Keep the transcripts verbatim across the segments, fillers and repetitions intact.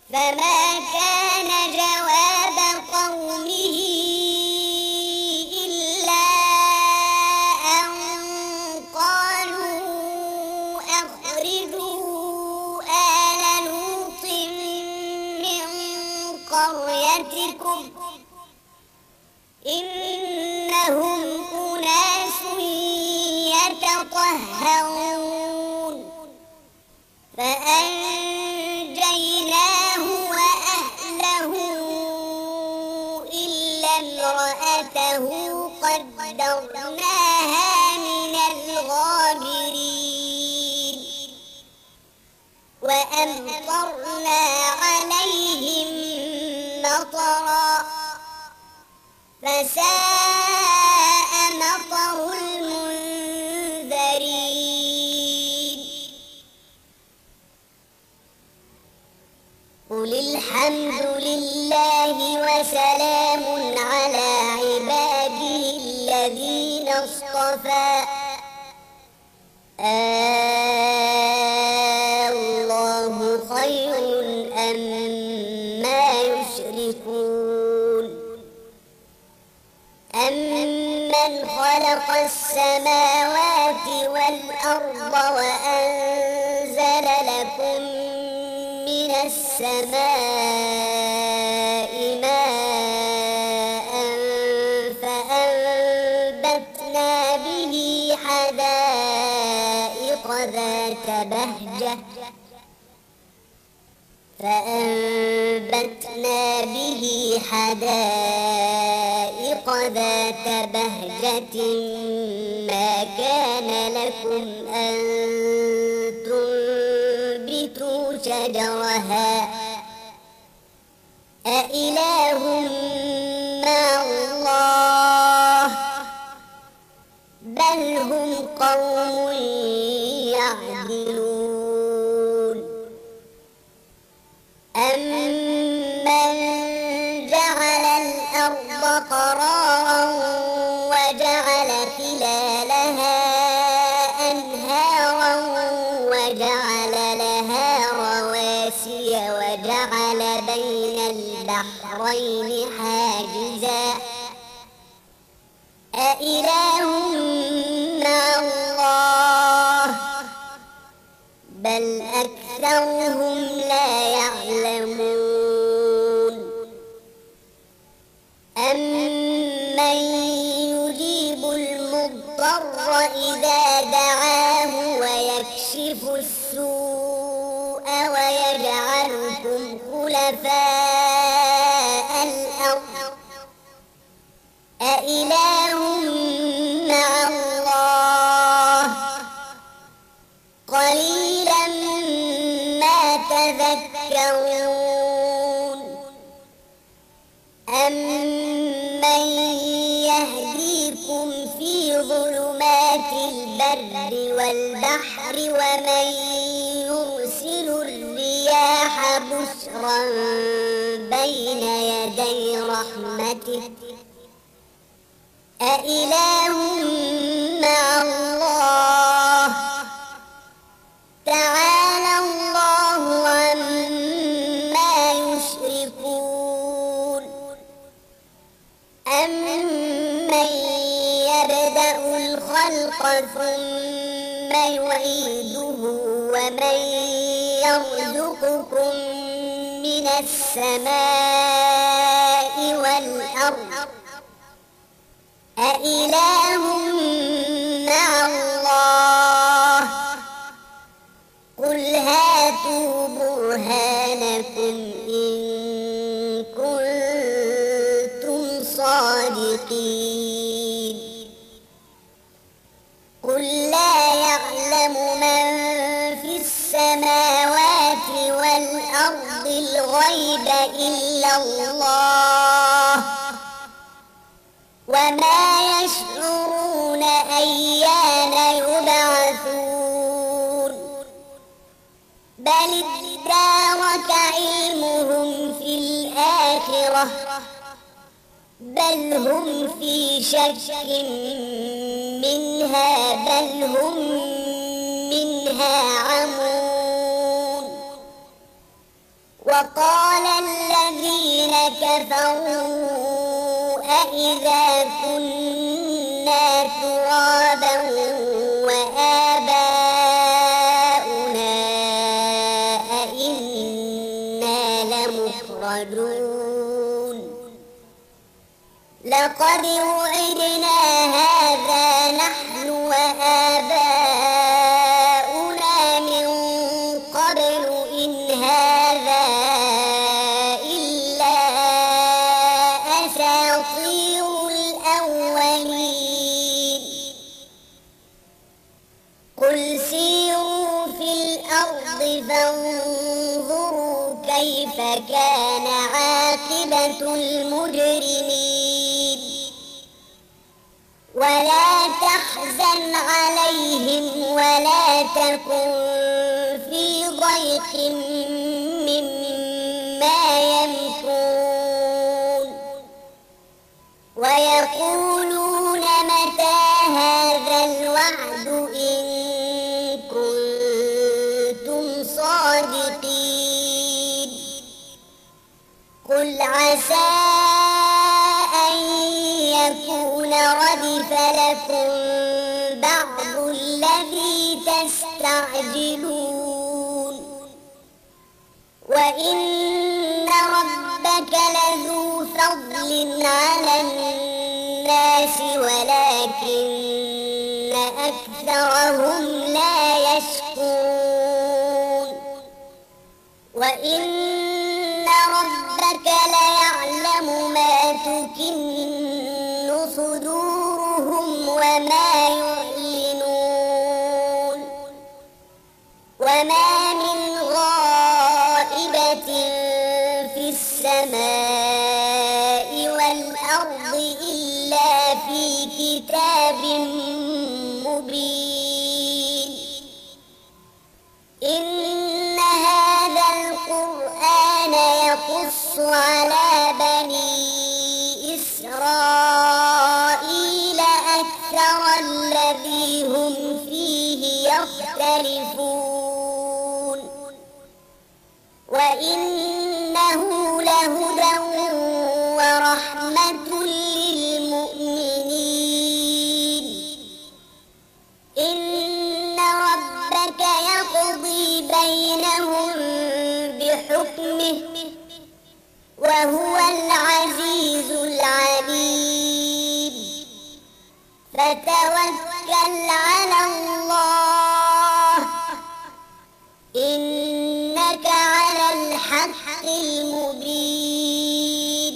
فما كان جواب قومه إلا أن قالوا أخرجوا آل لوط من قريتكم إنهم أناس يتطهرون فأنجيناه وأهله إلا امرأته قدرناها من الغابرين وأمطرنا عليهم مطرا فساء مطر المنذرين قل الحمد لله وسلام على عباده الذين اصطفى الله خير أما يشركون أمن خلق السماوات والأرض وأنزل لكم من السماء ماء فأنبتنا به حدائق ذات بهجة فأنبتنا به حدائق ذات بهجة ما كان لكم أن تنبتوا شجرها أإله مع الله بل هم قوم يعدلون أمن جعل الأرض قرارا وجعل خلالها أنهارا وجعل لها رواسي وجعل بين البحرين حاجزا أإله مع الله بل أكثرهم لا يعلمون أمن يجيب المضطر إذا دعاه ويكشف السوء ويجعلكم خلفاء الأرض أإله مع الله قليلا ما تذكرون أمن يهديكم في ظلمات البر والبحر ومن يرسل الرياح بشرا بين يدي رحمته أإله مع الله تعالى الله عما يشركون أمن يبدأ الخلق ثم يعيده ومن يرزقكم من السماء والأرض أإله مع الله قل هاتوا برهانكم إن كنتم صادقين قل لا يعلم من في السماوات والأرض الغيب إلا الله وما يشعرون أيان يبعثون بل ادارك علمهم في الآخرة بل هم في شك منها بل هم منها عمون وقال الذين كفروا أإذا كنا ترابا وآباؤنا أئنا لمخرجون لقد وعدنا هذا نحن وآباؤنا من قبل إن هذا إلا أساطير الأولين قل سيروا في الأرض فانظروا كيف كان عاقبة المجرمين ولا تحزن عليهم ولا تكن في ضيق مما يمكرون ويقولون متى هذا الوعد إن كنتم صادقين قل عسى أن يكون ردف لكم بعض الذي تستعجلون وإن ربك لذو فضل على الناس ولكن أكثرهم لا يشكرون وإن ربك ليعلم ما تكن صدورهم وما يعلنون وما من غائبة في السماء والأرض إلا في كتاب مبين إن هذا القرآن يقص على بني إسرائيل أكثر الذي هم فيه يختلفون وإنه لهدى ورحمة للمؤمنين إن ربك يقضي بينهم بحكمه وهو العزيز العليم فتوكل على الله إنك على الحق المبين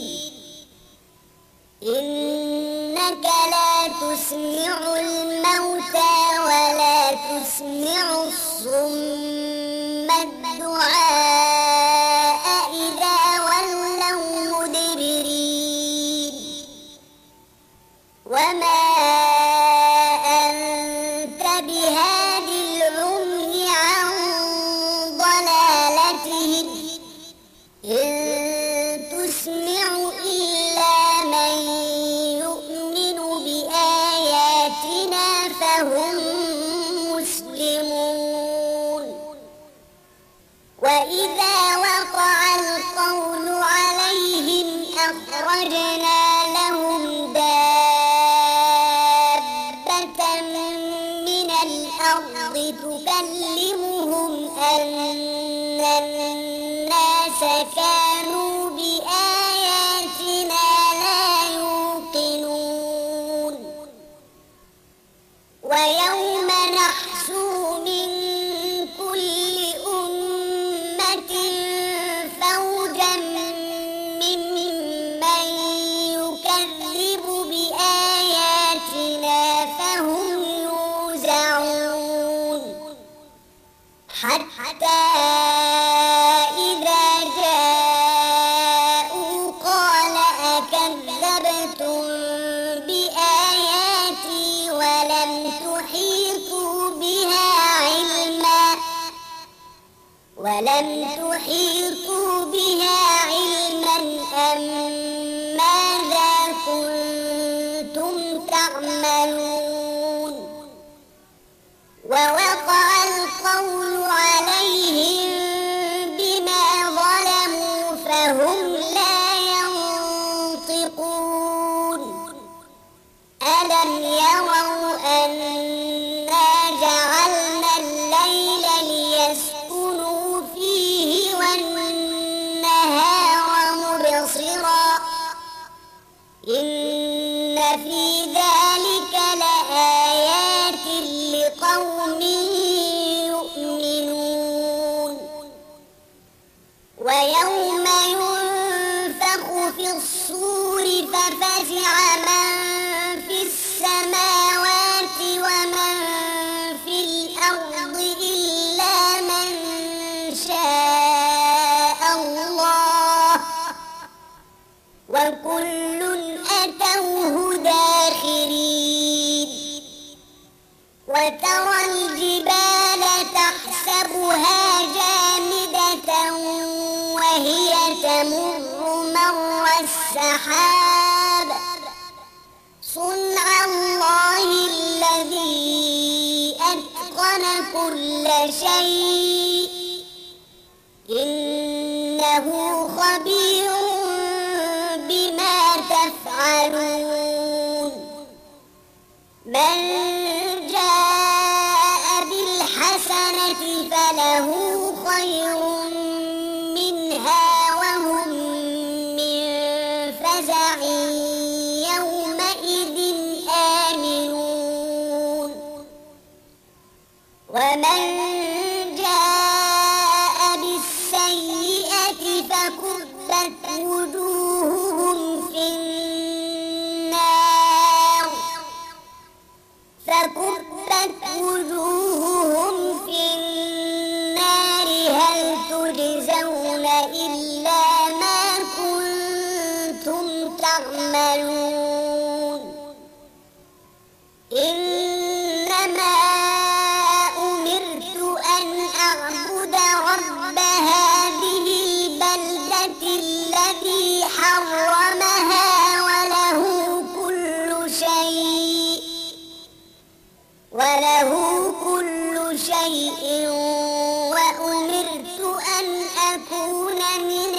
إنك لا تسمع الموتى ولا تسمع الصم الدعاء إذا ولوا مدبرين وما أنت بهاد العمي عن ضلالتهم إن تسمع إلا من يؤمن بآياتنا فهم مسلمون وإذا وقع القول عليهم أخرجنا لهم دابة من الأرض تكلمهم أن الناس كانوا بآياتنا لا يوقنون ويوم نحشر من كل أمة فوجا ممن يكذب بآياتنا فهم يوزعون حتى إذا جاءوا قال أكذبتم بآياتي ولم تحيطوا بها علما ولم تحيطوا بها علما أم ماذا كنتم تعملون ووقع القول عليهم بما ظلموا ويوم ينفخ في الصور ففزع من في السماوات ومن في الأرض إلا من شاء الله وكل أتوه داخرين وترى الجبال تحسبها جامدة وهي تمر مر السحاب صنع الله الذي أتقن كل شيء إنه خبير بما تفعلون من جاء بالحسنة فله خير منها وهم من فزع يومئذ آمنون ومن جاء بالسيئة فكبت وجوههم في النار فكبت وجوههم في النار هل تجزون إلا ما كنتم تعملون إنما أمرت أن أعبد رب هذه البلدة الذي حرمها وله كل شيء وله كل شيء وأمرت أن أكون من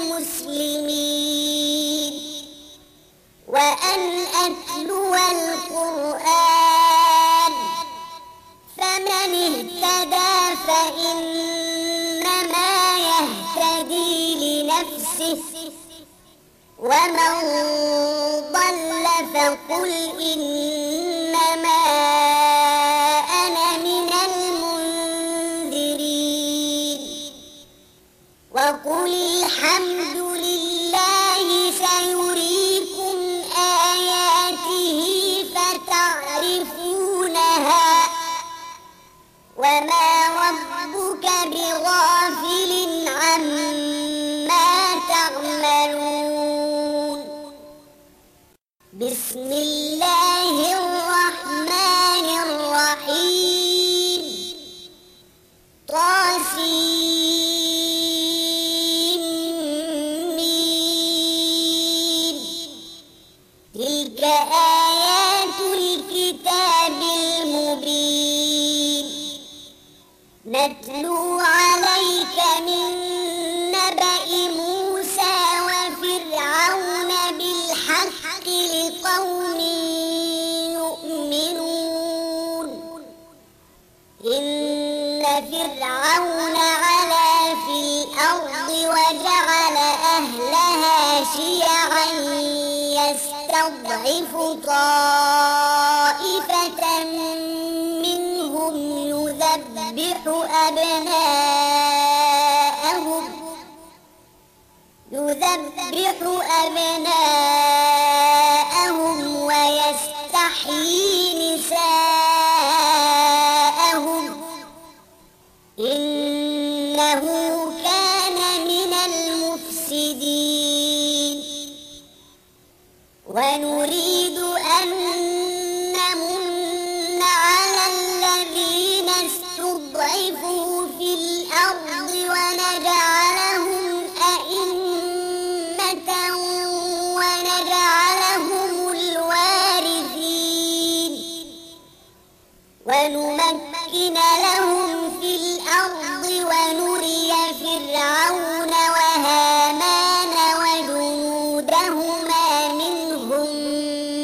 المسلمين وأن أتلو القرآن فمن اهتدى فإنما يهتدي لنفسه ومن ضل فقل إنما أنا من المنذرين وقل الحمد لله سيريكم آياته فتعرفونها وما ربك بغافل عما تعملون بسم الله الرحمن الرحيم طاسيم تلك آيات الكتاب المبين نتلو عليك من نبأ موسى وفرعون بالحق لقوم يؤمنون إن فرعون علا في الأرض وجعل أهلها شيعا يستضعف طائفة منهم يذبح أبناءهم يذبح أبناءهم ويستحيي نساءهم إنه كان من المفسدين ونريد أن نمن على الذين استضعفوا في الأرض ونجعلهم أئمة ونجعلهم الوارثين ونمكن لهم في الأرض ونري فرعون وهامان وجنودهما منهم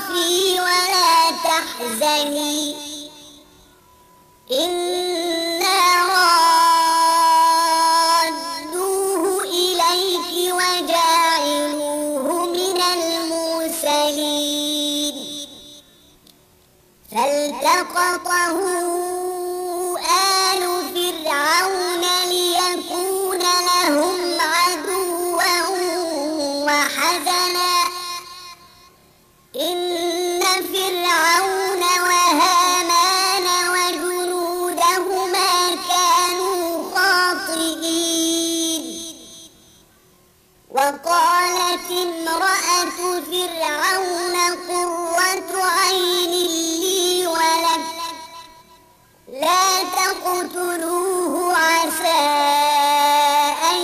تخافي ولا تحزني إنا رادوه إليك وجاعلوه من المرسلين فالتقطه آل فرعون ليكون لهم عدوا وحزنا إن فرعون وهامان وجنودهما كانوا خاطئين وقالت امرأة فرعون قرة عين لي ولك لا تقتلوه عسى أن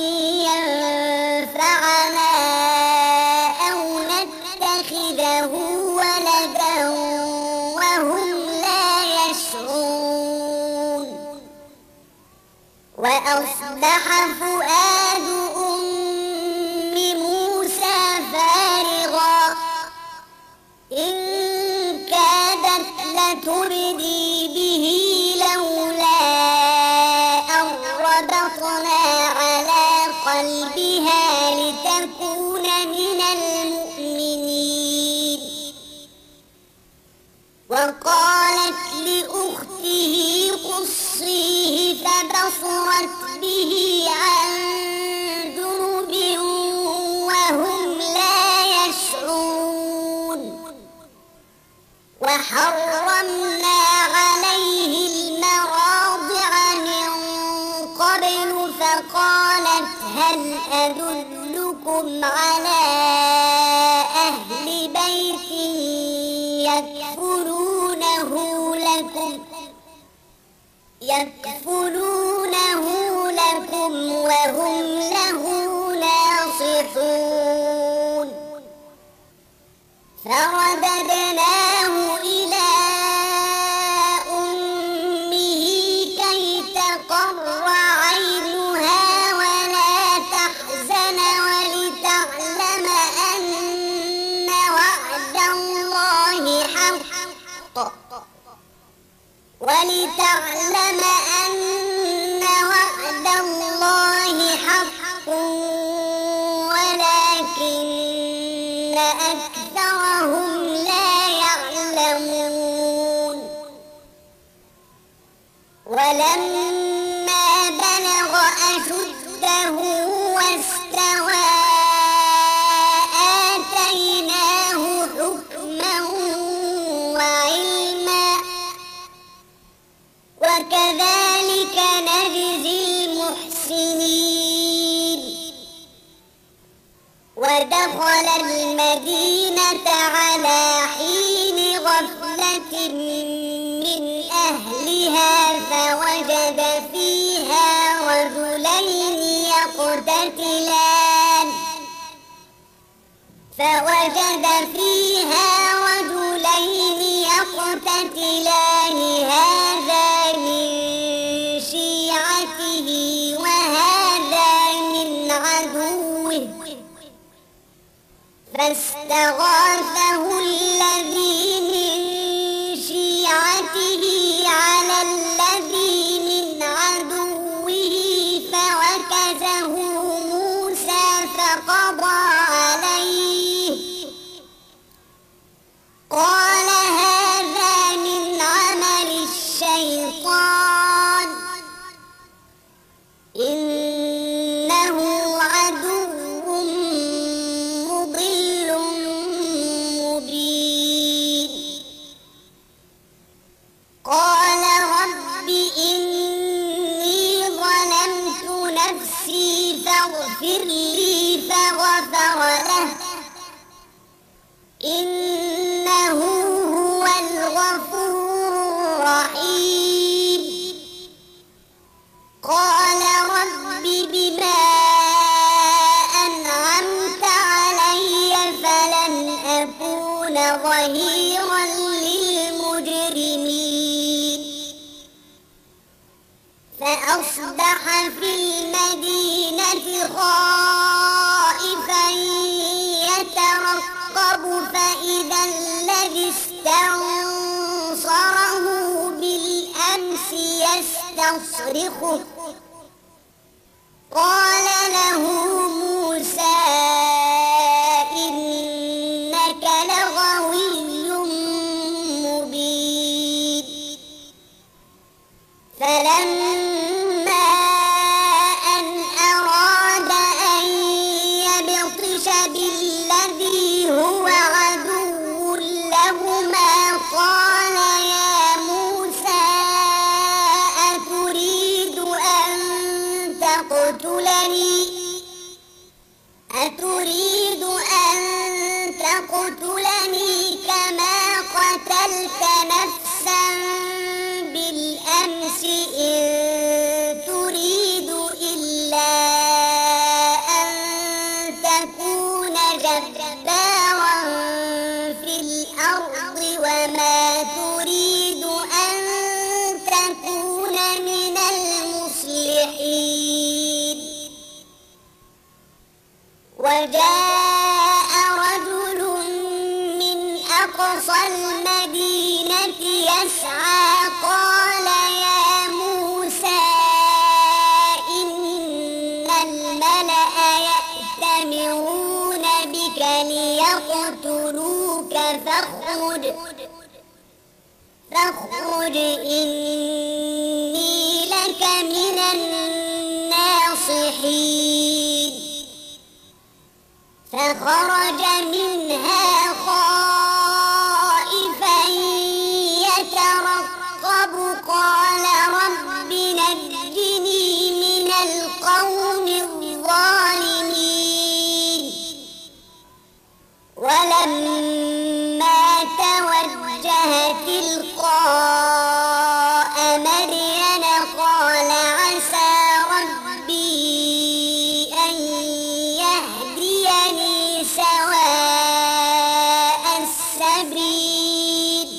ينفعنا أو نتخذه ولدا وهم لا يشعرون وأصبح فؤاد أم موسى فارغا إن كادت لتبدي به لولا أن ربطنا على قلبها لتكون من المؤمنين وقالت لأخته قصيه فبصرت به عن جنب وهم لا يشعرون وحرمنا عليه المراضع من قبل فقالت هل أدلكم على أهل بيت يكفلونه لكم يكفلونه لكم وهم له ناصحون فرددناه إلى أمه كي تقر عينها ولا تحزن ولتعلم أن وعد الله حق ولتعلم أن وعد الله حق ولكن أكثرهم لا يعلمون ولما بلغ أشده واستوى آتيناه حكما وعلما وكذلك نجزي المحسنين ودخل المدينة على حين غفلة من أهلها فوجد فيها رجلين يقتتلان فوجد فيها رجلين يقتتلان هذا من شيعته وهذا من عدوه فاستغاثه الذي من شيعته على الذي من عدوه فوكزه موسى فقضى عليه قال هذا من عمل الشيطان إنه عدو مضل مبين قال رب إني ظلمت نفسي فاغفر لي فغفر له إنه هو الغفور الرحيم قال رب بما أنعمت علي فلن أكون ظهيرا للمجرمين فأصبح في المدينة خائفا يترقب فإذا الذي استنصره بالأمس يستصرخه قال له موسى إنك لغوي مبين فلما أن أراد أن يبطش بالذي هو عدو لهما قال يا موسى أتريد أن تقتلني أتريد أن تقتلني كما قتلت نفسا بالأمس إن تريد إلا أن تكون جبارا في الأرض وما تريد أن تكون من المصلحين وجاء رجل من أقصى المدينة يسعى قال يا موسى إن الملأ يأتمرون بك ليقتلوك فاخرج فاخرج إني لك من الناصحين فخرج منها خائفا يترقب قال رب نجني من القوم الظالمين ولما توجه تلقاء مدين قال عسى ربي أن يهديني سواء السبيل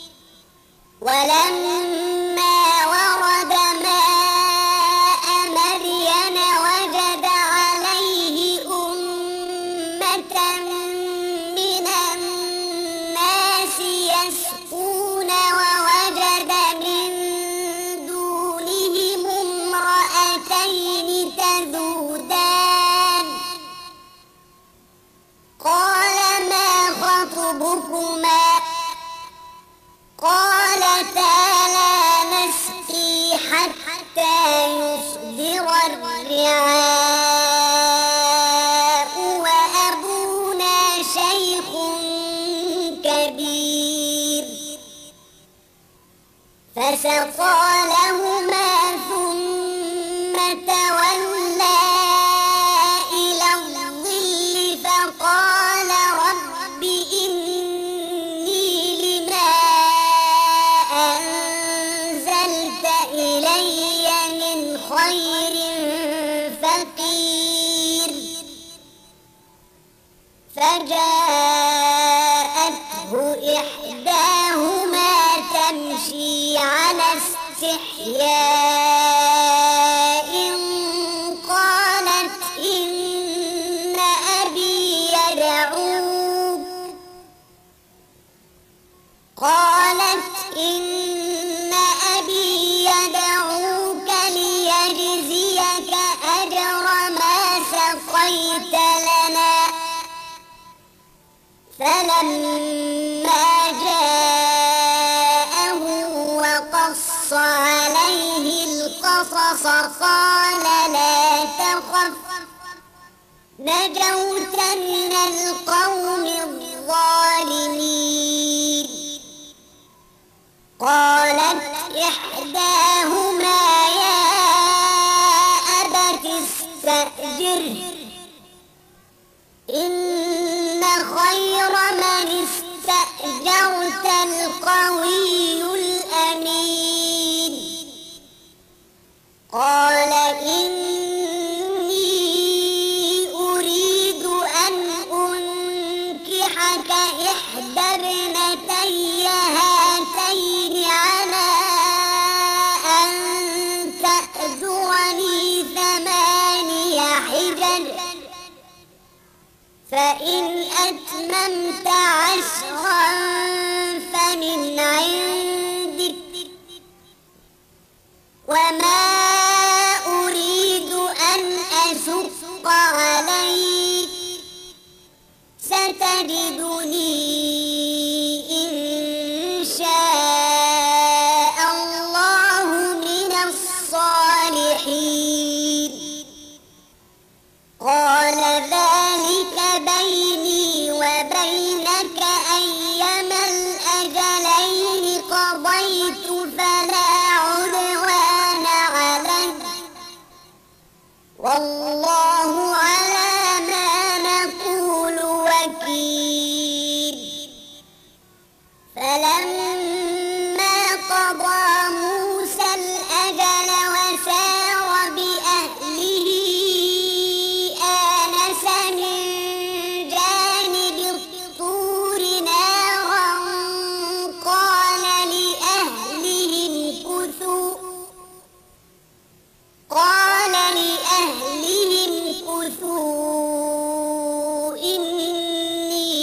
ولما ورد ماء مدين وجد عليه أمة من الناس يسقون ووجد من دونهم امرأتين تذودان قال ما خطبكما قالتا لا نسقي حتى يصدر الرعاء وأبونا شيخ كبير فسقى لهما ثم تولى إلى الظل فقال رب إني لما أنزلت إلي من خير فقير فجاءته إحداهما تمشي على استحياء قالت إن أبي يدعوك قالت إن أبي يدعوك ليجزيك أجر ما سقيت لنا فلما جاءه وقص عليه القصص قال لا تخف نجوت من القوم الظالمين قالت إحداهما يا أبت استأجره إن خير من استأجرت القوي الأمين قال إني أريد أن أنكحك إحدى ابنتي هاتين على أن تأجرني ثماني حجج فإن أتممت عشرا وما أريد أن أشق عليك ستجدني إن شاء الله من الصالحين قال ذلك بيني وبينك أيما الأجلين قضيت فلا عدوان علي والله على ما نقول وكيل فلما قضى موسى الأجل وسار بأهله آنس من جانب الطور نارا قال لأهلهم كثوا قال لأهلهم كثوا إني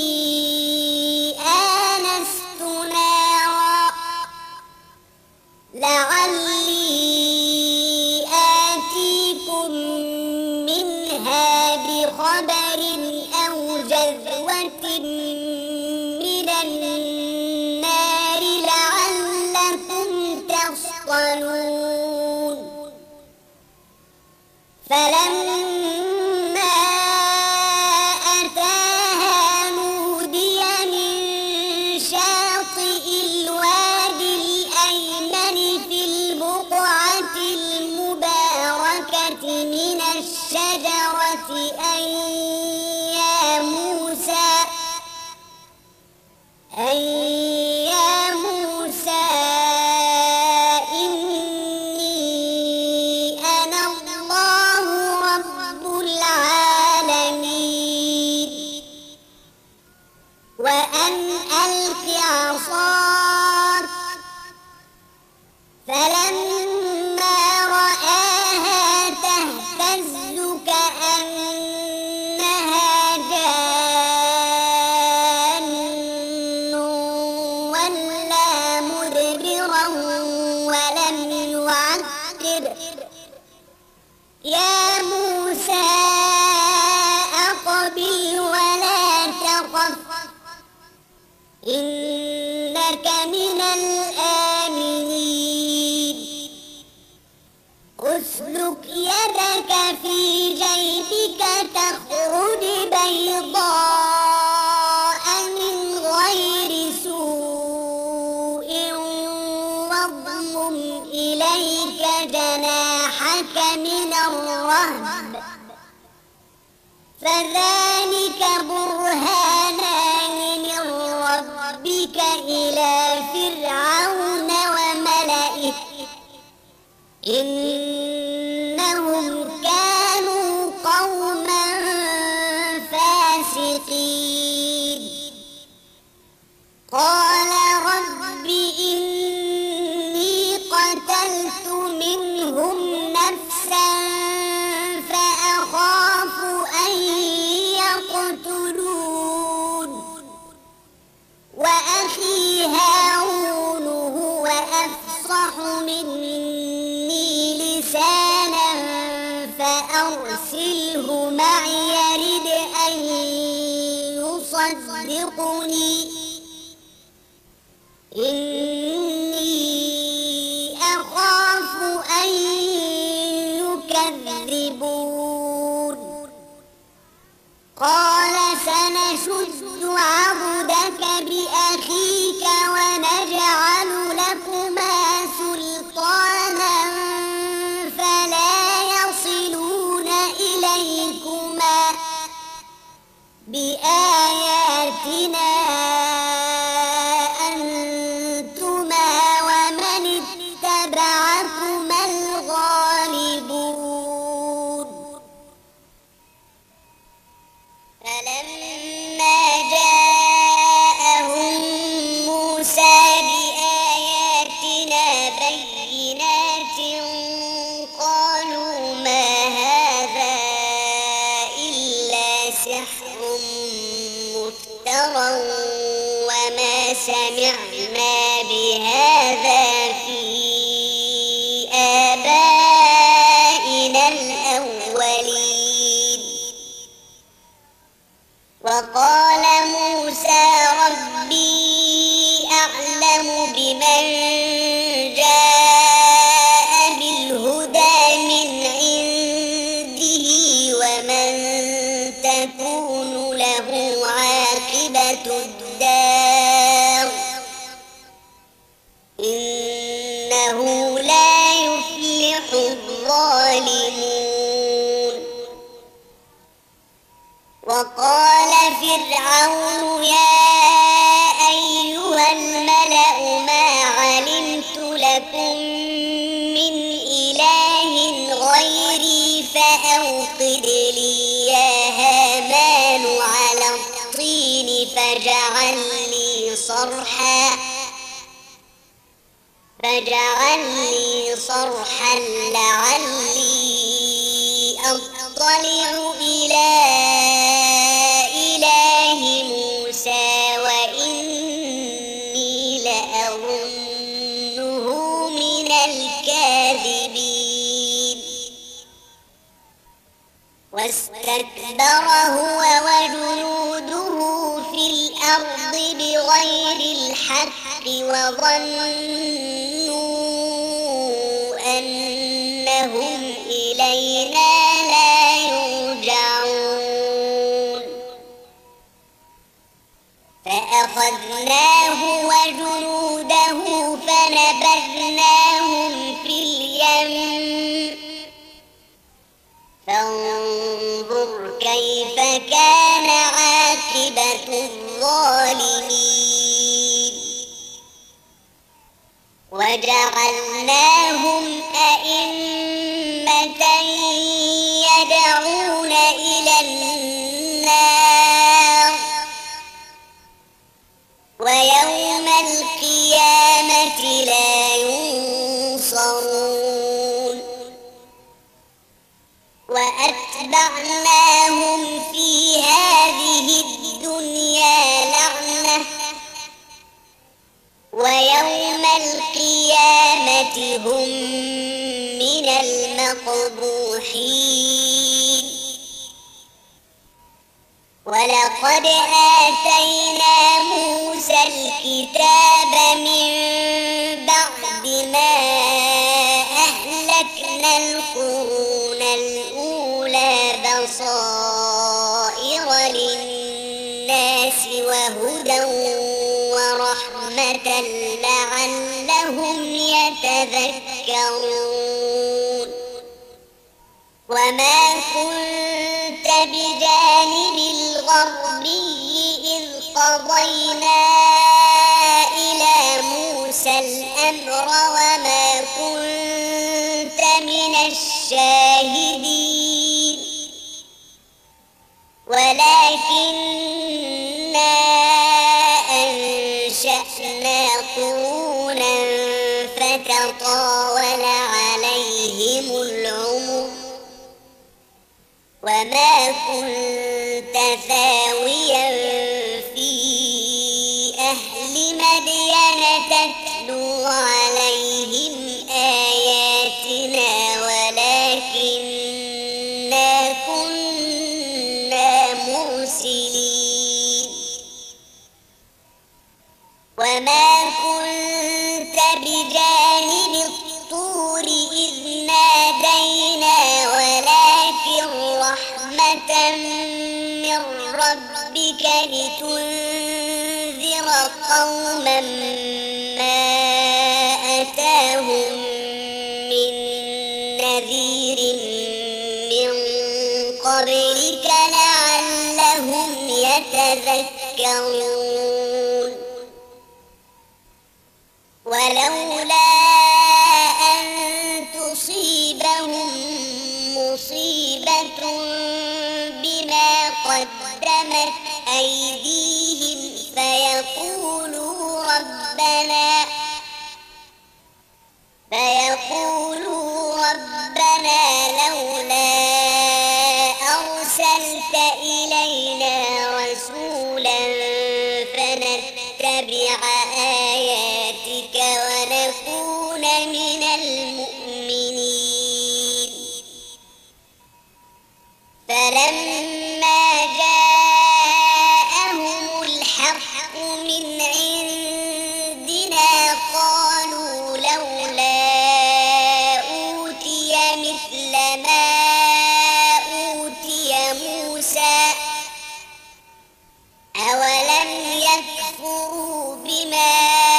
آنست نارا لعلي آتيكم منها بخبر أو جذوة من النار لعلكم تصطلون فلما أتاها نودي من شاطئ الوادي الأيمن في البقعة المباركة من الشجرة أن يا موسى أن يا موسى إني أنا الله رب العالمين وأن ألق عصاك فلما رآها تهتز كأنها جان ولا مدبرا ولم يعقب يا موسى أقبل ولا تخف إنك من الآمنين اسلك يدك في جيبك تخرج بيضاء من غير سوء واضمم إليك جناحك من الرهب فذلك برهانان من ربك إلى فرعون وملئه إنهم كانوا قوما فاسقين قال رب إني قتلت منهم نفسا فأخاف أن يقتلون وأخي هارون هو أفصح مني لسانا فأرسله معي يرد أن يصدقني إني أخاف أن يكذبون قال سنشد عضدك بأخيك ونجعل لكما سلطانا فلا يصلون إليكما بآياتنا أنتما ومن اتبعكما الغالبون فلما جاءهم موسى بآياتنا بينات قالوا ما هذا إلا سحر مفترى وما سمعنا بهذا في آبائنا صرحا فاجعل لي صرحا لعلي أطلع إلى إله موسى وإني لأظنه من الكاذبين واستكبر هو وجنوده في الأرض بغير الحق وظنوا أنهم إلينا لا يرجعون فأخذناه وجنوده فنبذناهم في اليم فانظر كيف كان عاقبة الظالمين وجعلناهم أئمة يدعون إلى النار ويوم القيامة لا ينصرون وأتبعناهم في هذه الدنيا لعنة ويوم القيامة هم من المقبوحين ولقد آتينا موسى الكتاب من بعد ما أهلكنا القرون الأولى بصائر للناس وهدى ورحمة لعلهم يتذكرون وما كنت بجانب الغربي إذ قضينا إلى موسى الأمر وما كنت من الشاهدين ولكننا أنشأنا قرونا فتطاول عليهم العمر وما كنت ثاويا في أهل مدين تتلو عليهم آياتنا ولكننا كنا مرسلين وما كنت بجانب الطور إذ نادينا ولكن رحمة من ربك لتنذر قوما ما أتاهم من نذير من قبلك لعلهم يتذكرون ولولا أن تصيبهم مصيبة بما قدمت أيديهم فيقولوا ربنا فيقولوا ربنا لولا أرسلت إلينا رسولا فنتبع آياتك ونكون من المؤمنين فلما جاءهم الحق من عندنا قالوا لولا أوتي مثل ما أوتي موسى أولم يكفروا بما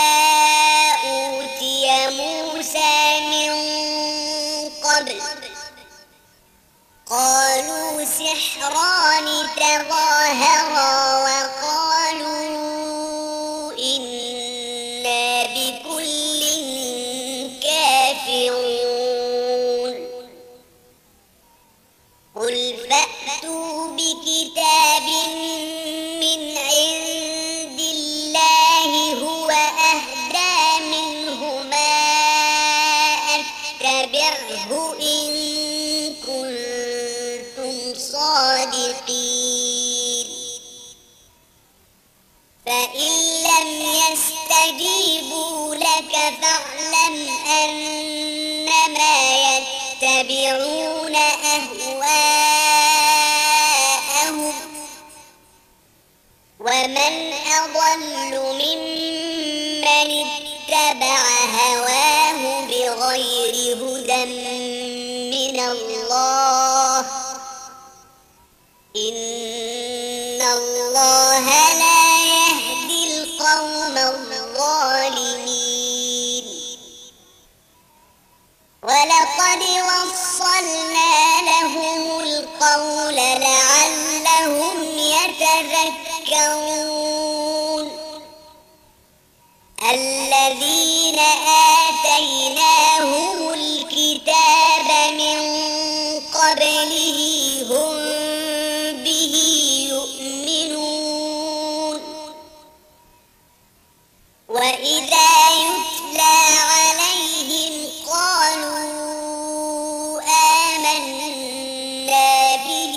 أوتي موسى من قبل قالوا سحران تظاهرا وقالوا إنا بكل كافرون قل فأتوا بكتاب من عند الله واتبع هواه بغير هدى من الله إن الله لا يهدي القوم الظالمين ولقد وصلنا لهم القول لعلهم يتذكرون الذين آتيناهم الكتاب من قبله هم به يؤمنون وإذا يتلى عليهم قالوا آمنا به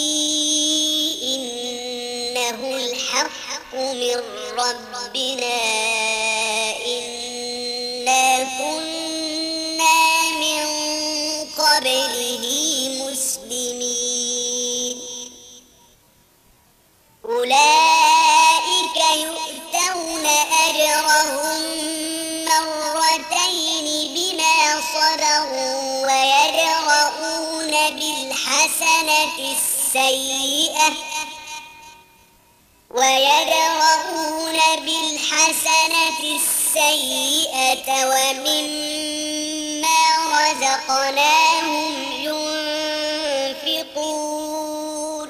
إنه الحق من ربنا إنا كنا من قبله مسلمين أولئك يؤتون أجرهم مرتين بما صبروا ويدرؤون بالحسنة السيئة ويدرؤون بالحسنة السيئة ومما رزقناهم ينفقون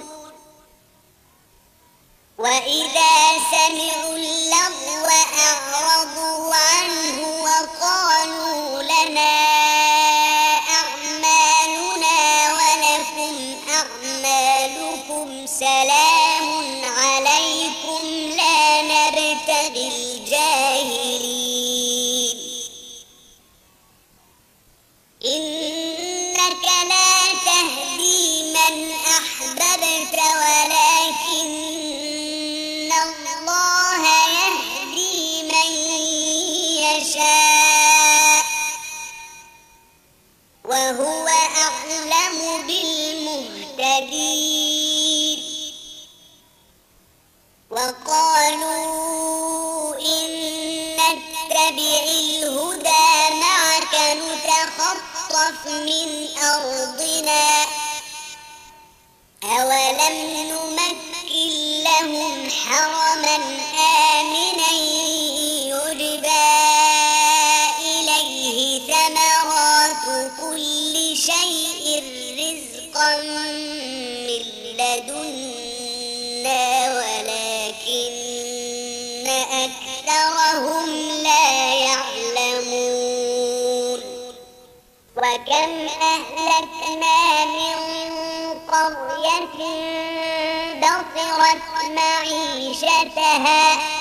وإذا سمعوا اللغو أعرضوا عنه وقالوا لنا أعمالنا ولكم أعمالكم سلام عليكم لا نبتغي الجاهلين إنك لا تهدي من أحببت ولكن الله يهدي من يشاء وهو أعلم بالمهتدين وقالوا إن نتبع الهدى معك نتخطف من أرضنا أولم نمكن لهم حرما آمنا يجبى إليه ثمرات كل شيء رزقا من لدنا ولكن أكثرهم لا يعلمون وكم أهلكنا من قرية بطرت معيشتها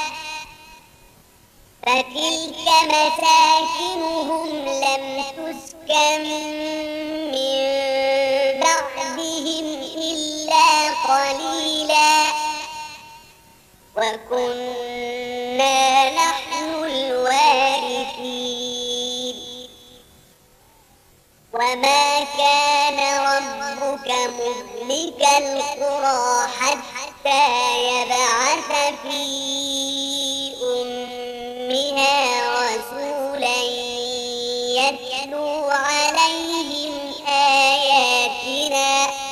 فتلك مساكنهم لم تسكن من بعدهم إلا قليلا وكنا نحن الوارثين وما كان ربك مهلك القرى حتى يبعث في أمها رسولا يتلو عليهم آياتنا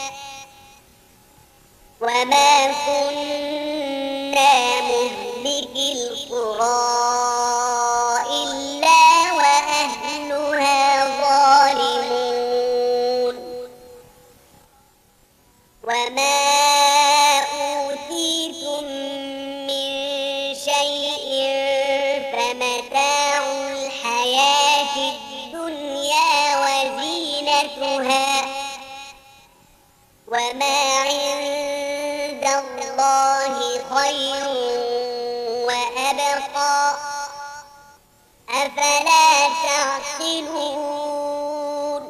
وما كنا مهلك القرى إلا وأهلها ظالمون وما أوتيتم من شيء فمتاع الحياة الدنيا وزينتها وما عند الله خير وأبقى أفلا تعقلون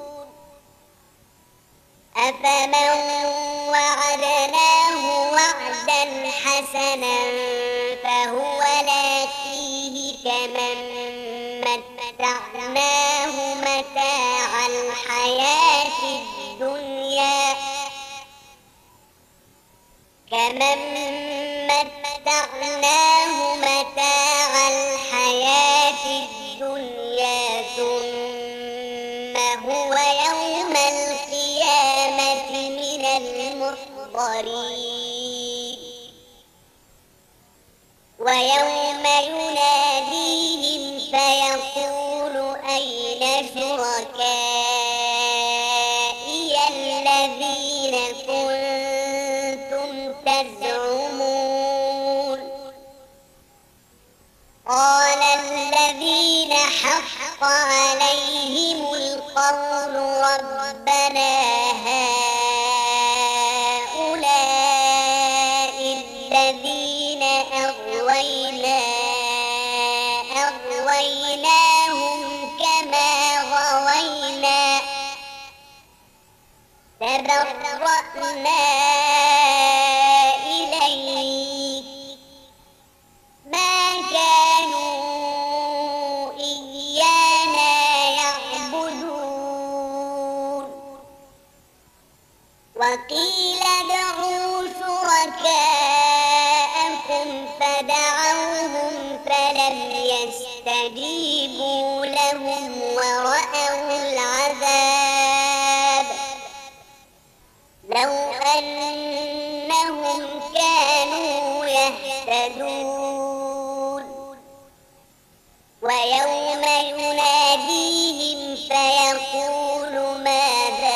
أفمن وعدناه وعدا حسنا فهو لاقيه كمن متعناه متاع الحياة الدنيا كمن متعناه متاع الحياة الدنيا يناديهم فيقول أين شركائي الذين كنتم تزعمون قال الذين حق عليهم القول ربنا هؤلاء الذين أغوينا أغويناهم كما غوينا تبرأنا إليك ما كانوا إيانا يعبدون وقيل ادعوا شركاءكم فدعوهم فلم يستجيبوا لهم ورأوا العذاب لو أنهم كانوا يهتدون ويوم يناديهم فيقول ماذا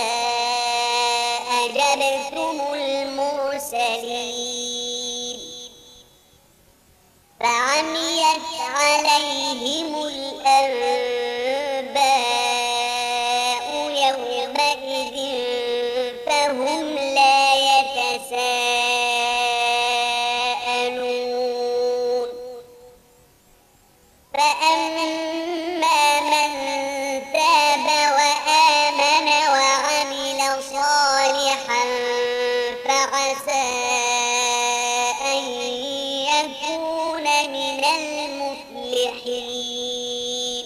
أجبتم المرسلين فعميت عليهم الأنباء يومئذ فهم لا يتساءلون فأما من تاب وآمن وعمل صالحا فعسى أن يكون من المفلحين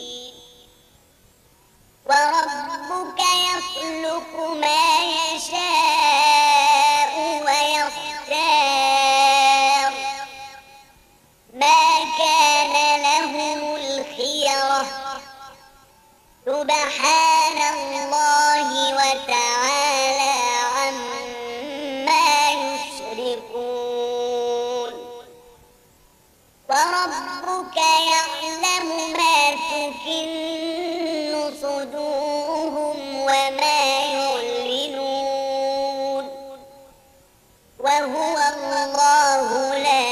وربك يخلق ما يشاء ويختار ما كان لهم الخيرة سبحان الله وتعالى عما يشركون وربك يعلم ما تكن صدورهم وما يعلنون وهو الله لا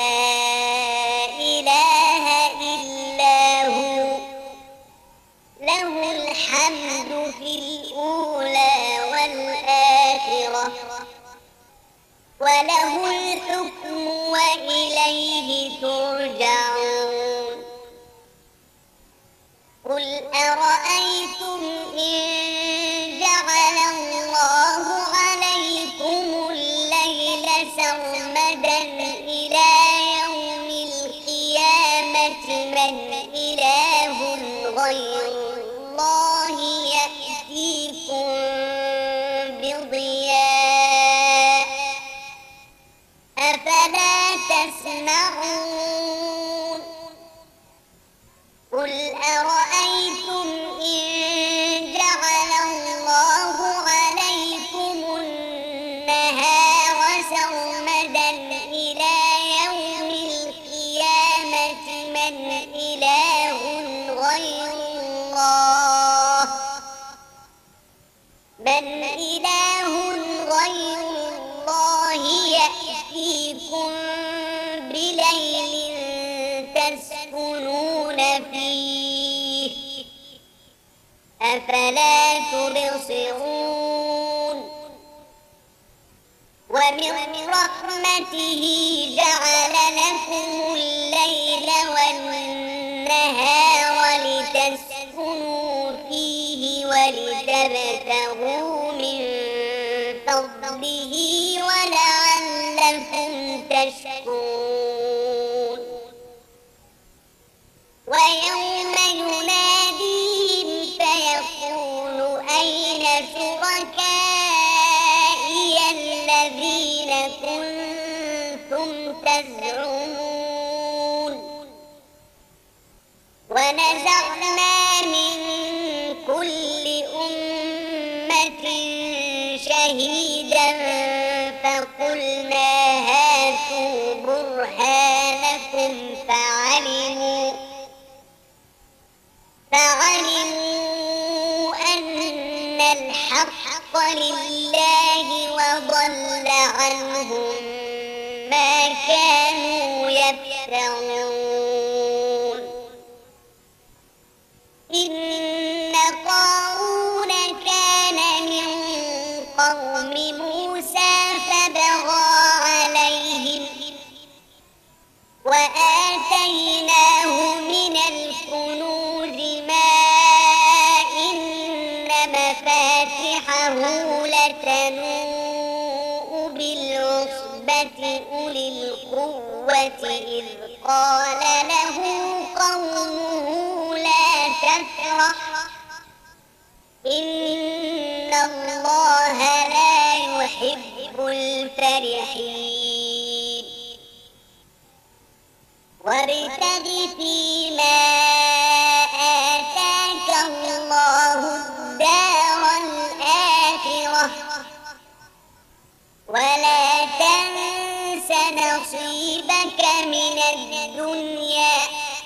إله إلا هو له الحمد في الأولى والآخرة وله الحكم وإليه ترجعون قل أرأيتم إن جعل الله عليكم الليل سرمدا إلى يوم القيامة من إله غير الله يأتيكم بضياء أفلا تسمعون قل أرأيتم إن جعل الله عليكم النهار سرمدا إلى يوم القيامة من إله غير الله من إله غير الله يأتيكم بليل تسكنون فيه أفلا تبصرون ومن رحمته جعل لكم الليل والنهار لتسكنوا فيه ولتبتغوا من فضله ولعلكم تشكرون ويوم يناديهم فيقول أين شركائي الذين كنتم تزعمون ونزعنا من كل أمة شهيدا فقلنا هاتوا برهانكم فعلموا تفرح إن الله لا يحب الفرحين وابتغ فيما آتاك الله الدار الآخرة ولا تنس نصيبك من الدنيا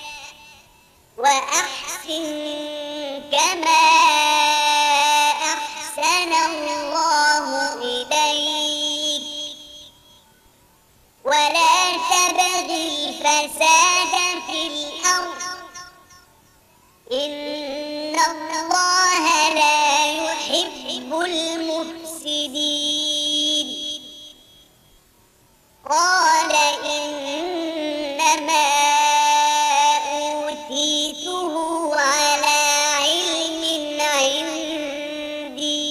وأحسن كما أحسن الله إليك ولا تبغ الفساد في الأرض إن الله لا يحب المفسدين قال إنما أوتيته على علم عندي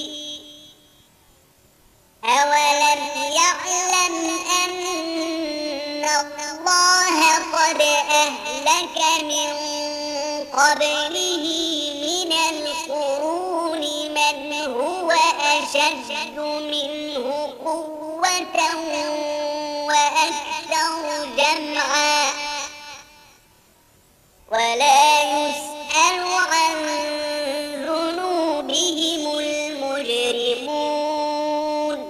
أولم يعلم أن الله قد أهلك من قبله من القرون من هو أشد منه قوة وأكثر جمعا ولا يسأل عن ذنوبهم المجرمون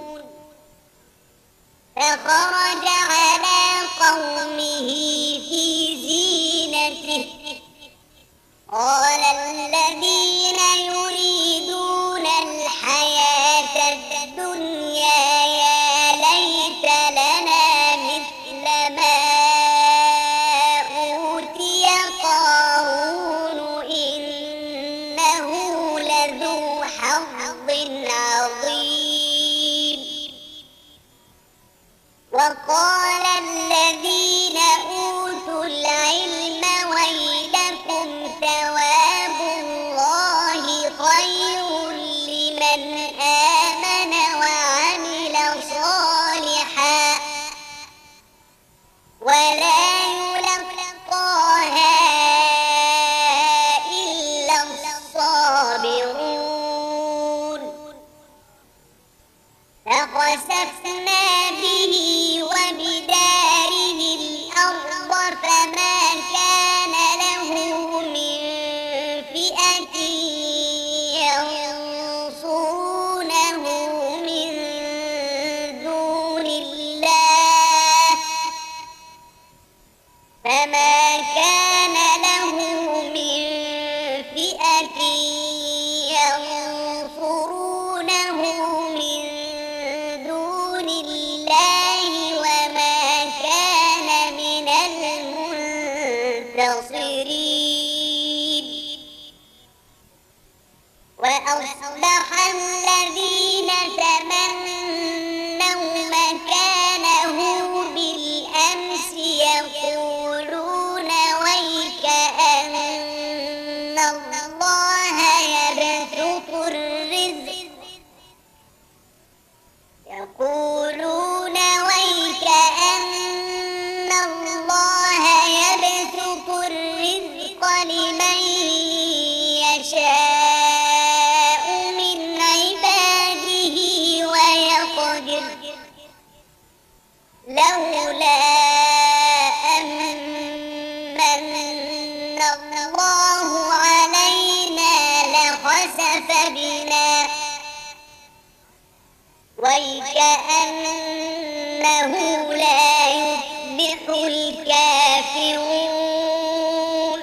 فخرج على قومه في زينته قال الذين يريدون الحياة الدنيا يا ليت لنا مثل ما أوتي قارون إنه لذو حظ عظيم وقال الذين أوتوا العلم ويلكم ثواب الله خير لمن آمن وعمل صالحا ولا يلقاها إلا الصابرون فخسفنا به وبداره الأرض فما كان له من فئة ينصرونه من دون الله فما كان له من فئة ينصرونه من دون الله وما كان من المنتصرين وأصبح الذين تمنوا مكانه بالأمس يقولون ويكأن الله يبسط الرزق يقولون ويكأن الله يبسط الرزق لمن يشاء من عباده ويقدر لولا أمن الله علينا لخسف بنا ويكأنه لا يفلح الكافرون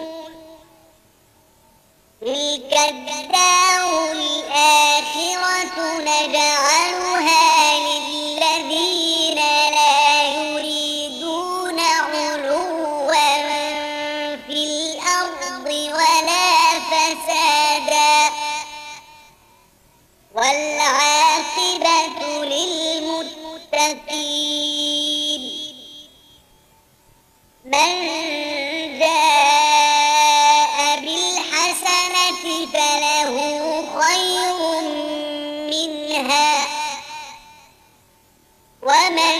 تلك الدار الآخرة نجعلها للذين لا يريدون علوا في الأرض ولا فسادا والعاقبة للمتقين من جاء بالحسنة فله خير منها ومن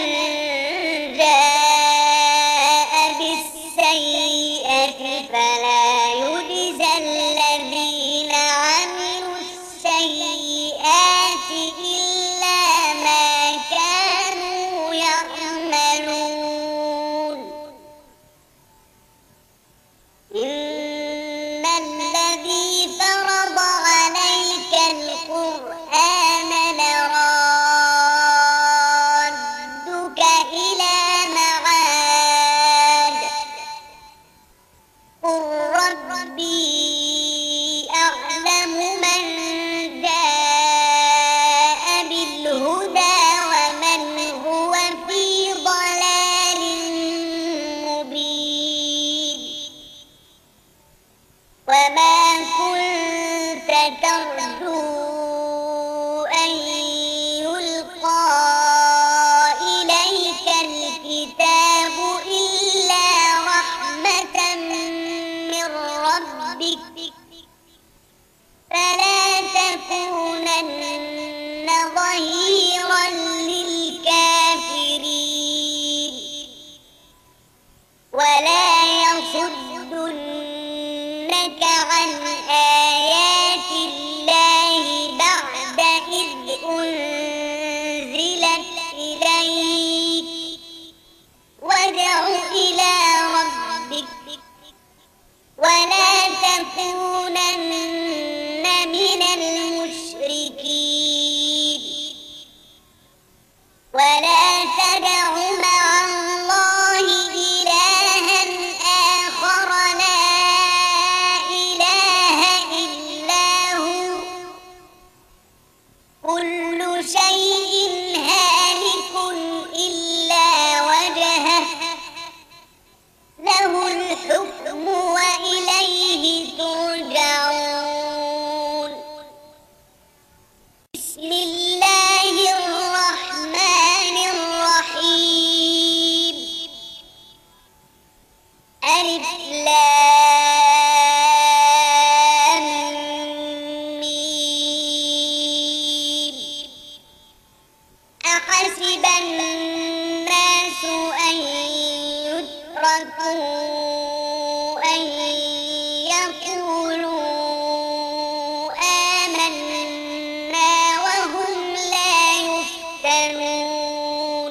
جاء بالسيئة فلا يجزى الذين الذي فرض عليك القرآن لرادك إلى معاد قل ربي أعلم من جاء بالهدى ومن هو في ضلال مبين وما كنت ترجو أن يلقى إليك الكتاب إلا رحمة من ربك فلا تكونن ظهيرا للكافرين ولا يصدنك عن آيات الله بعد إذ أنزلت إليك وادع إلى ربك ولا تكونن من المشركين ولا تدع مع الله إلها آخر لا إله إلا هو كل شيء هالك إلا وجهه له الحكم وإليه ترجعون بسم الله الرحمن الرحيم ألف لام ميم أحسب الناس أن يتركوا أن يقولوا آمنا وهم لا يفتنون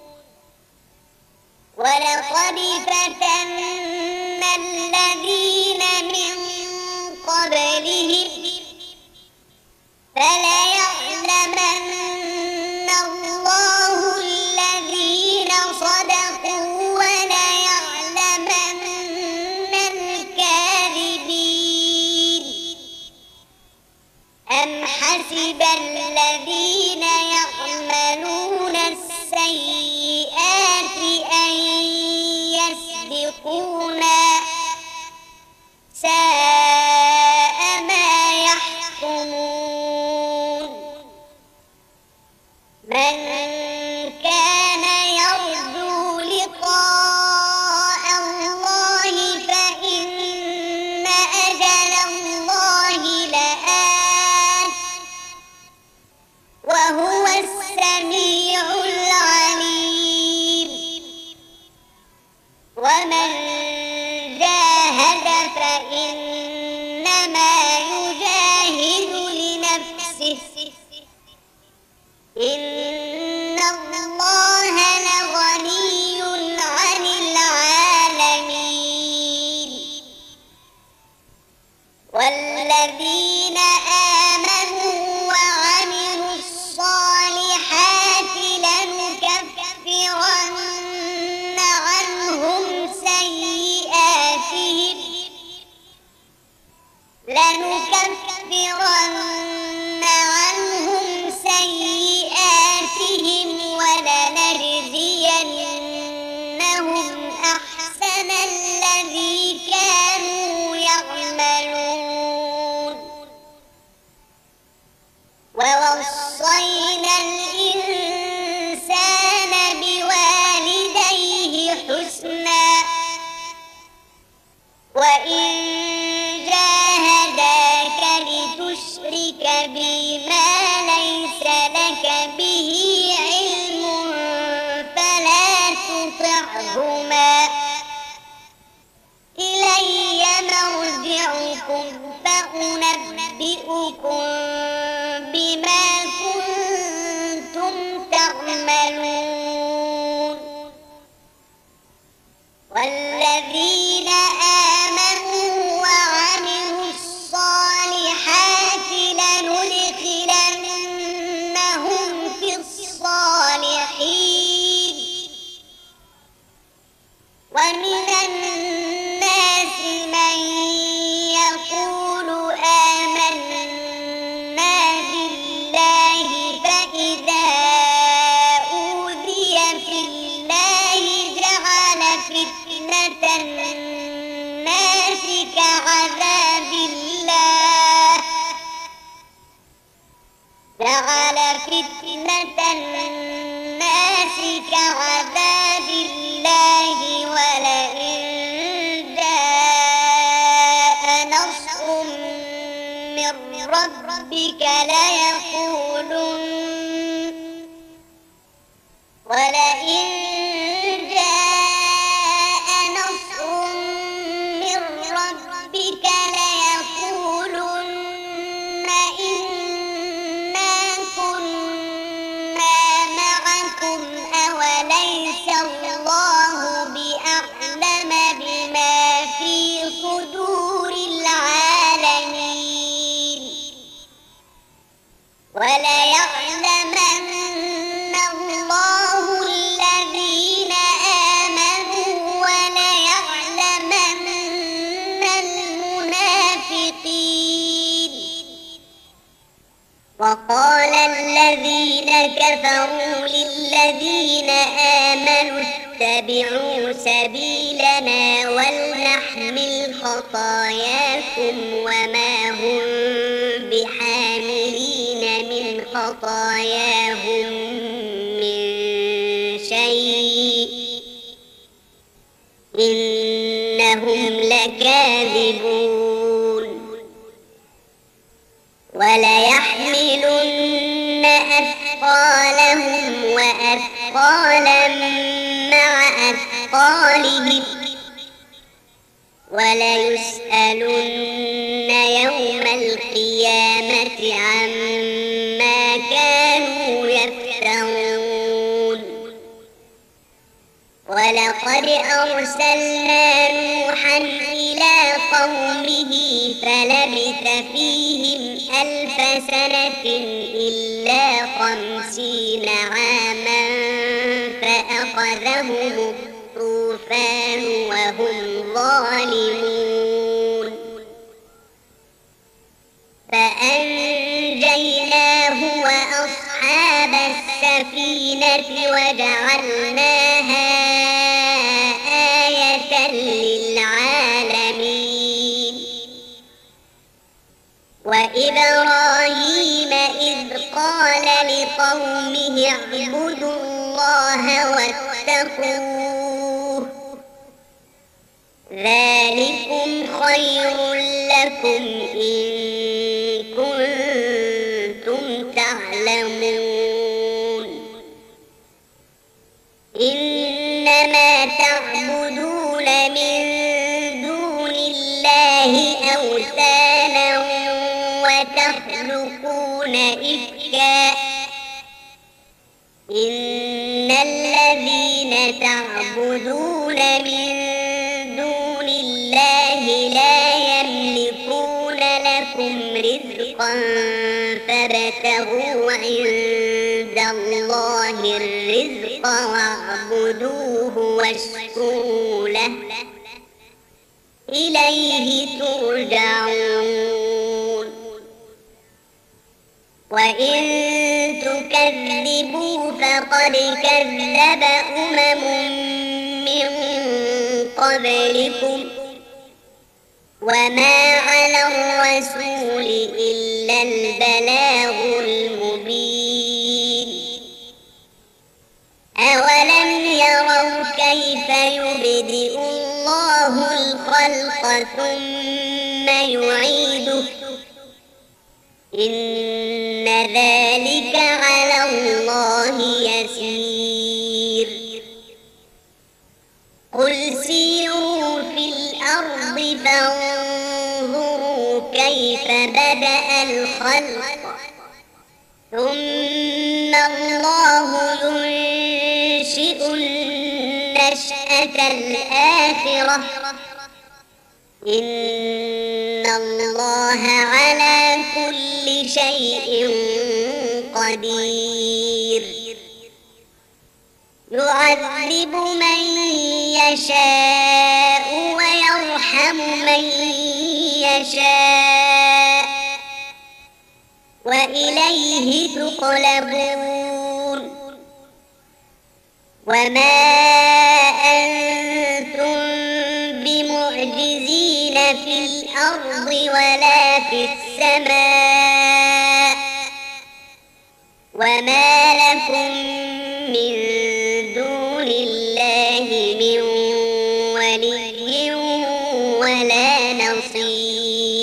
ولقد فتنا الذين من قبلهم فليعلمن الله الذين صدقوا وليعلمن الكاذبين أم حسب الذين يعملون السيئات أن يسبقونا ساء ما يحكمون من كان يرجو لقاء الله فإن أجل الله لآت وهو السميع العليم ومن جاهد فإنما يجاهد لنفسه إن الله لغني عن العالمين والذين آمنوا وعملوا الصالحات لنكفرن عنهم سيئاتهم لنكفرن عنهم سيئاتهم ولنجزينهم أحسن الذي كانوا يعملون ووصينا الإنسان بوالديه حسنا وإن جاهداك لتشرك بما ليس لك به علم فلا تطعهما إلي مرجعكم فأنبئكم بما كنتم تعملون والذين آمنوا وعملوا الصالحات نصر من ربك ليقولن ولئن جاء نصر من ربك ليقولن إنا كنا معكم أوليس الله بأعلم بما في صدور العالمين وليعلمن الله الذين آمنوا وليعلمن المنافقين وقال الذين كفروا للذين آمنوا اتبعوا سبيلنا ولنحمل خطاياكم وما هم بحاملين من خطاياهم من شيء إنهم لكاذبون وليحملن أثقالهم وأثقالا مع أثقالهم وليسألن يوم القيامة عما كانوا يفترون ولقد أرسلنا نوحا إلى قومه فلبث فيهم ألف سنة إلا خمسين عاما فأخذهم الطوفان وهم ظالمون فأنجيناه وأصحاب السفينة وجعلناها آية للعالمين وإبراهيم إذ قال لقومه اعبدوا الله واتقوه ذلكم خير لكم إن كنتم تعلمون إنما تعبدون من دون الله أوثانا وتخلقون إفكا إن الذين تعبدون من دون الله لا يملكون لكم رزقا فابتغوا عند الله الرزق واعبدوه واشكروا له إليه ترجعون وإن تكذبوا فقد كذب أمم من قبلكم وما على الرسول إلا البلاغ المبين أولم يروا كيف يبدئ الله الخلق ثم يعيده إن ذلك على الله يسير قل سيروا في الأرض فانظروا كيف بدأ الخلق ثم الله ينشئ النشأة الآخرة إن الله على كل شيء قدير يعذب من يشاء ويرحم من يشاء وإليه تقلبون وما أنتم بمعجزين في الأرض ولا في السماء وما لكم من دون الله من ولي ولا نصير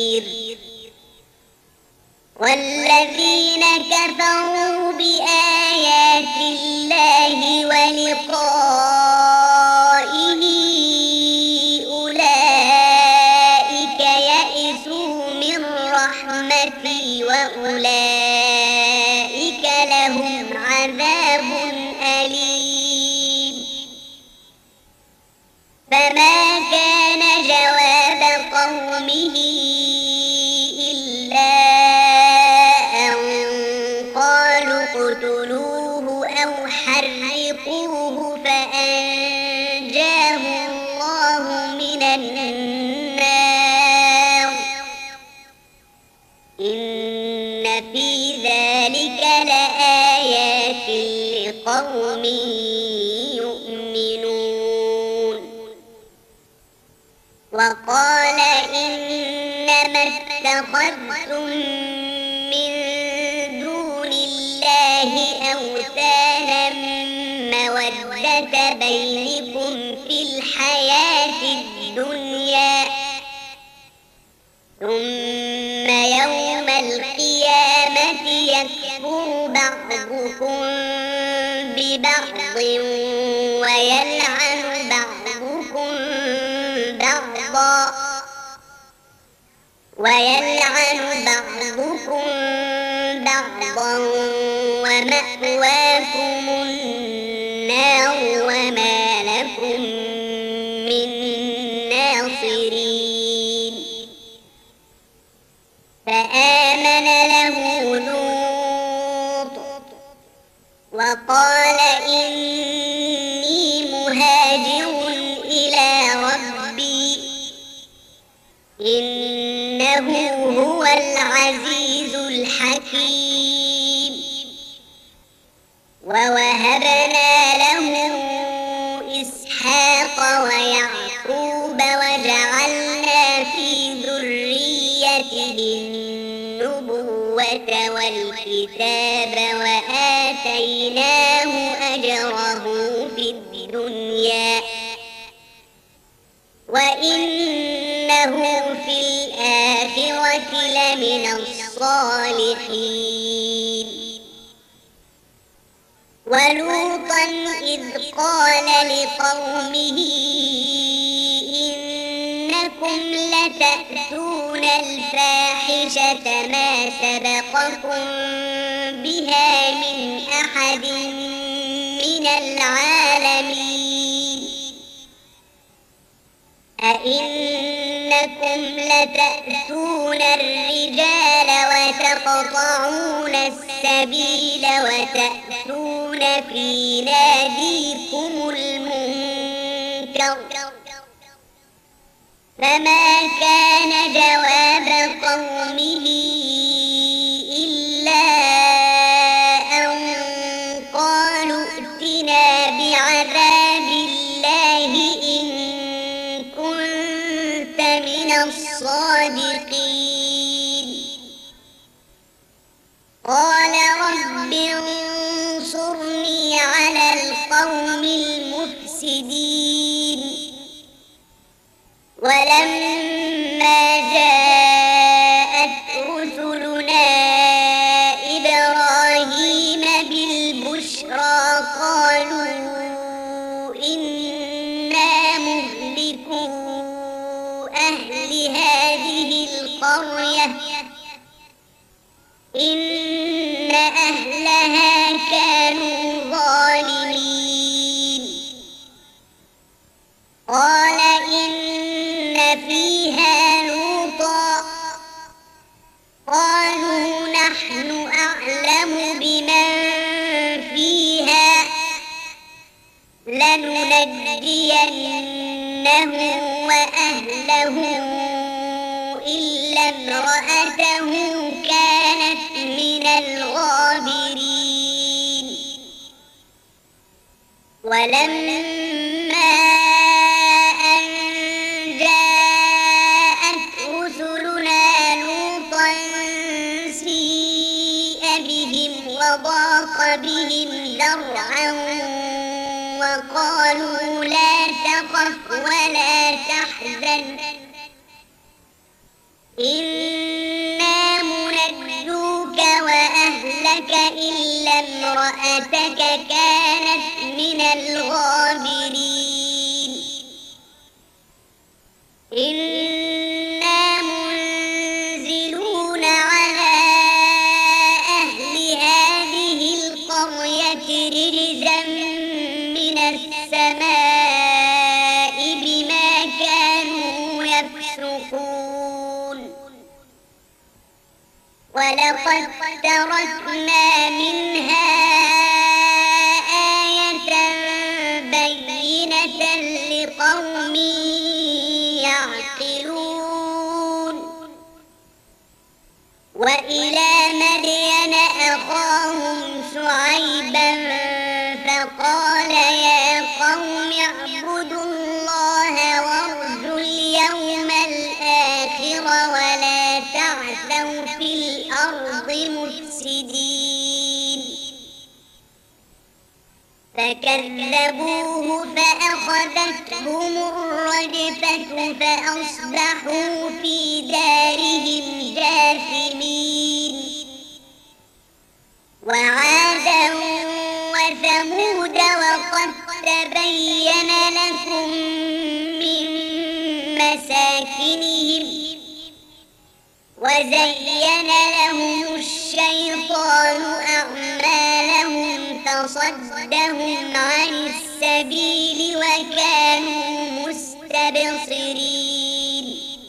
قومه إلا أن قالوا اقتلوه أو حرقوه فأنجاه الله من النار إن في ذلك لآيات لقوم يؤمنون. وقال إنما اتخذتم من دون الله أوثانا مودة بينكم في الحياة الدنيا ثم يوم القيامة يكفر بعضكم ببعض ويلعن بعضكم بعضا ويلعن بعضكم بعضا ومأواكم النار وما لكم من ناصرين. فآمن له لوط وقال إني مهاجر إلى ربي إنه هو العزيز الحكيم. ووهبنا له إسحاق ويعقوب وجعلنا في ذريته النبوة والكتاب وآتيناه أجره في الدنيا وإنه في الآخرة لمن الصالحين. ولوطا إذ قال لقومه إنكم لتأتون الفاحشة ما سبقكم بها من أحد من العالمين أئنكم لتأتون الرجال وتقطعون السبيل وتأتون في ناديكم المنكر. فما كان جواب قومه إلا أن قالوا ائتنا بعذاب الله إن كنت من الصادقين. قال رب انصرني على القوم المفسدين. ولما جاءت رسلنا إبراهيم بالبشرى قالوا إنا مهلكو أهل هذه القرية إن أهلها كانوا ظالمين. قال إن فيها لوطا قالوا نحن أعلم بمن فيها لننجينه وأهله إلا امرأته كانت من الغابرين. ولما أن جاءت رسلنا لوطا سيء بهم وضاق بهم ذرعا وقالوا لا تخف ولا تحزن إنا منجوك وأهلك إلا امرأتك كانت من الغابرين. إنا منزلون على أهل هذه القرية رجزا من السماء بما كانوا يفسقون. ولقد تركنا منها آية بينة لقوم يعقلون وإلى مدين أخاهم شعيبا فقال يا قوم اعبدوا الله وارجوا اليوم الآخر ولا تعثوا في الأرض مفسدين فكذبوه فأخذتهم الرجفة فأصبحوا في دارهم جاثمين وعادا وثمود وقد تبين لكم من مساكنهم وزين لهم الشيطان أعمالهم فصدهم عن السبيل وكانوا مستبصرين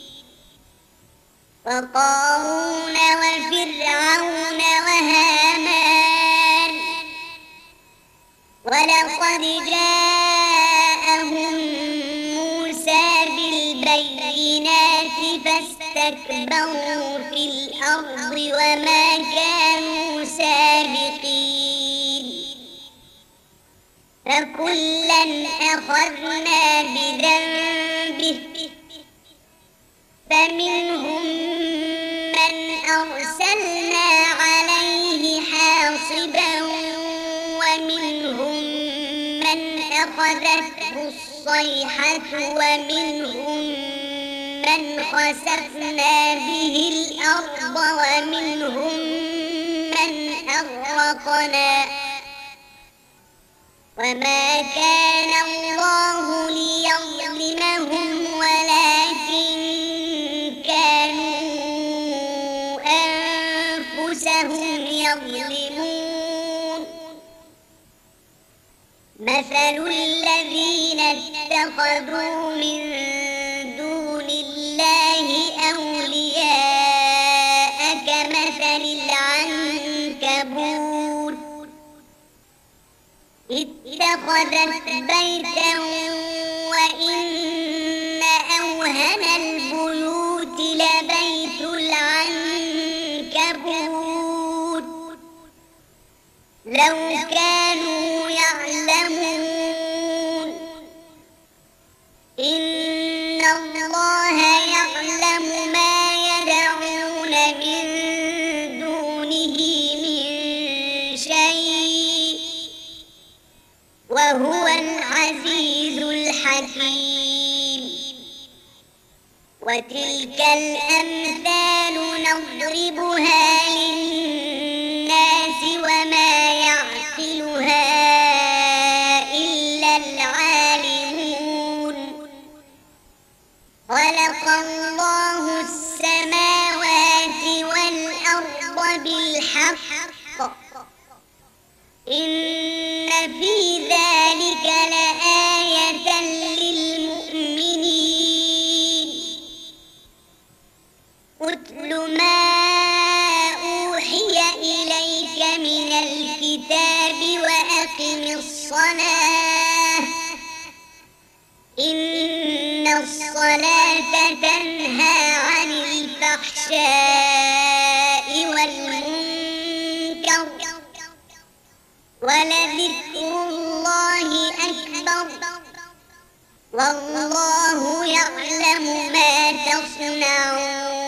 وقارون وفرعون وهامان ولقد جاءهم موسى بالبينات فاستكبروا في الأرض وما كانوا سابقين فكلا أخذنا بذنبه فمنهم من أرسلنا عليه حاصبا ومنهم من أخذته الصيحة ومنهم من خسفنا به الأرض ومنهم من أغرقنا وما كان الله ليظلمهم ولكن كانوا أنفسهم يظلمون مثل الذين اتخذوا من دون الله أولياء كمثل العنكبوت اتخذت بيتا وإن أوهن البيوت لبيت العنكبوت لو كانوا يعلمون إن الله يعلم ما يدعون من دونه من شيء وهو العزيز الحكيم وتلك الأمثال نضربها للناس وما يعقلها إلا العالمون خلق الله السماوات والأرض بالحق إن في ذلك لآية للمؤمنين اتل ما أوحي إليك من الكتاب وأقم الصلاة إن الصلاة تنهى عن الفحشاء والمنكر ولذكر الله أكبر والله يعلم ما تصنعون